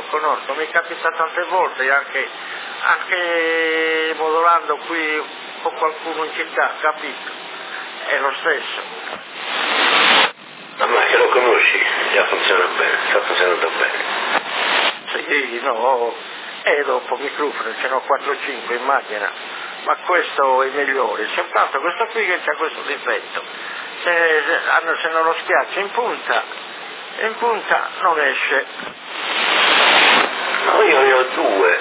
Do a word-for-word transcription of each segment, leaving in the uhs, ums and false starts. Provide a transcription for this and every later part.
conosco, mi capita tante volte, anche, anche modulando qui con qualcuno in città, capito? È lo stesso. Ma ma che lo conosci, già funziona bene, sta funzionando bene. Sì, no, e dopo microfono ce n'ho quattro cinque, immagina, ma questo è il migliore, soltanto questo qui che c'ha questo difetto, se, se, se non lo schiaccia in punta, in punta non esce. No, io ne ho due.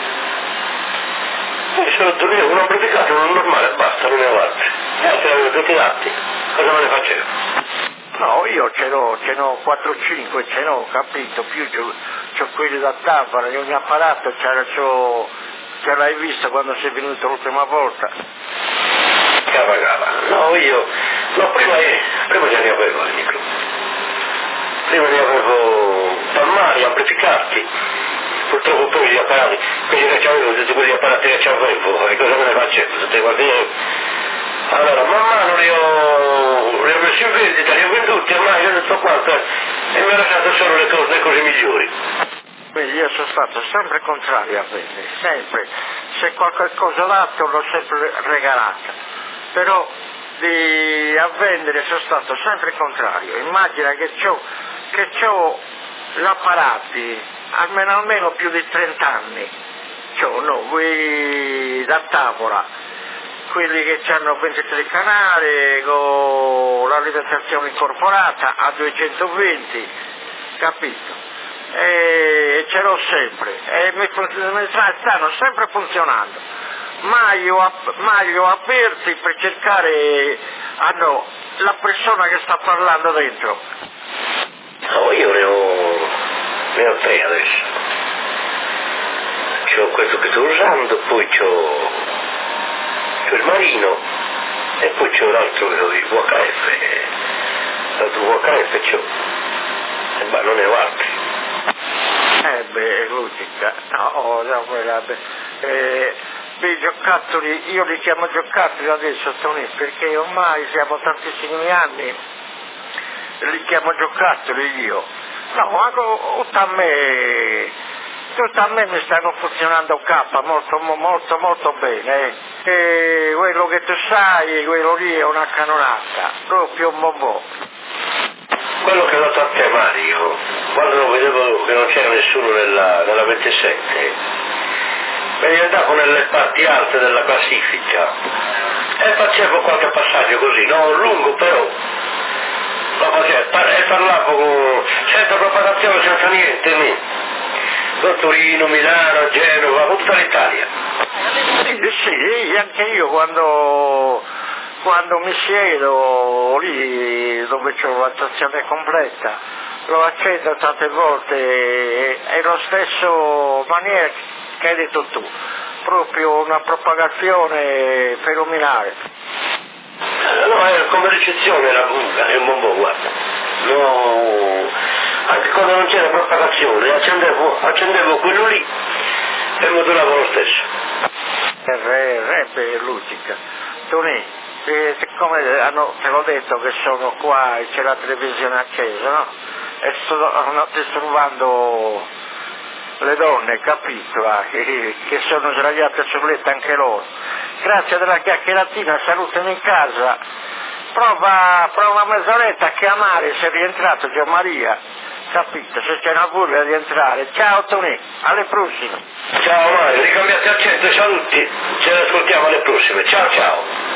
Io sono due, un amplificato, uno normale, basta, non ne ho altri. E altri avevo tutti dati, cosa me ne facevo? No, io ce l'ho, ce n'ho quattro cinque, ce n'ho, capito, più c'ho, c'ho quelli da tavola, in ogni apparato c'era, c'ho, ce l'hai visto quando sei venuto l'ultima volta? Cava cava, no io, no prima, prima ce ne avevo il micro, prima ne avevo palmari, amplificati, purtroppo poi gli apparati, quelli che c'avevo, tutti quegli apparati che c'avevo, e cosa me ne facevo, tutte quante. Allora, man mano li ho, li ho messi in vendita, li ho venduti, ormai ho detto quanto, e mi ho lasciato solo le cose, le cose migliori. Vedi, io sono stato sempre contrario a vendere, sempre. Se qualche cosa dato l'ho sempre regalata, però di, a vendere sono stato sempre contrario. Immagina che c'ho, che c'ho gli apparati, almeno, almeno più di trenta anni, c'ho, no, quelli da tavola, quelli che hanno ventitré canali con l'alimentazione incorporata a duecentoventi, capito? E ce l'ho sempre e mi, mi stanno sempre funzionando, mai ho, mai ho aperti per cercare ah no, la persona che sta parlando dentro. No, io ne ho, ne ho tre adesso. C'ho questo che sto usando, poi c'ho, c'ho il Marino e poi c'ho l'altro, il V H F, l'altro V H F c'ho, e ma non ne ho altri. Eh beh, logica, no, no, quella, eh, i giocattoli, io li chiamo giocattoli adesso, Tony, perché ormai siamo tantissimi anni, li chiamo giocattoli io. No, ma tutto a me, tutto a me mi stanno funzionando K, molto, molto, molto bene. E quello che tu sai, quello lì è una canonata, proprio un bombò. Quello che ho dato a te, Mario, quando vedevo che non c'era nessuno nella, nella ventisette, me ne andavo nelle parti alte della classifica e facevo qualche passaggio così, non lungo però, lo facevo, e parlavo con, senza propagazione, senza niente, lì. Con Torino, Milano, Genova, con tutta l'Italia. Sì, sì, anche io quando... Quando mi siedo lì dove c'ho la stazione completa, lo accendo tante volte, è lo stesso maniera che hai detto tu, proprio una propagazione fenomenale. No, era come ricezione, era è un bombò, guarda. No, anche quando non c'era propagazione, accendevo, accendevo quello lì e modulavo lo stesso. È logica. Tony, E siccome hanno, te l'ho detto che sono qua e c'è la televisione accesa, no? E sto disturbando le donne, capito? Ah, che, che sono sdraiate sul letto anche loro. Grazie della chiacchieratina, salutami in casa. Prova, prova una mezz'oretta a chiamare, se è rientrato Gian Maria, capito? Se c'è una voglia di entrare. Ciao Tony, alle prossime. Ciao Mario, ricambiate accento, saluti, ce ne ascoltiamo alle prossime. Ciao ciao.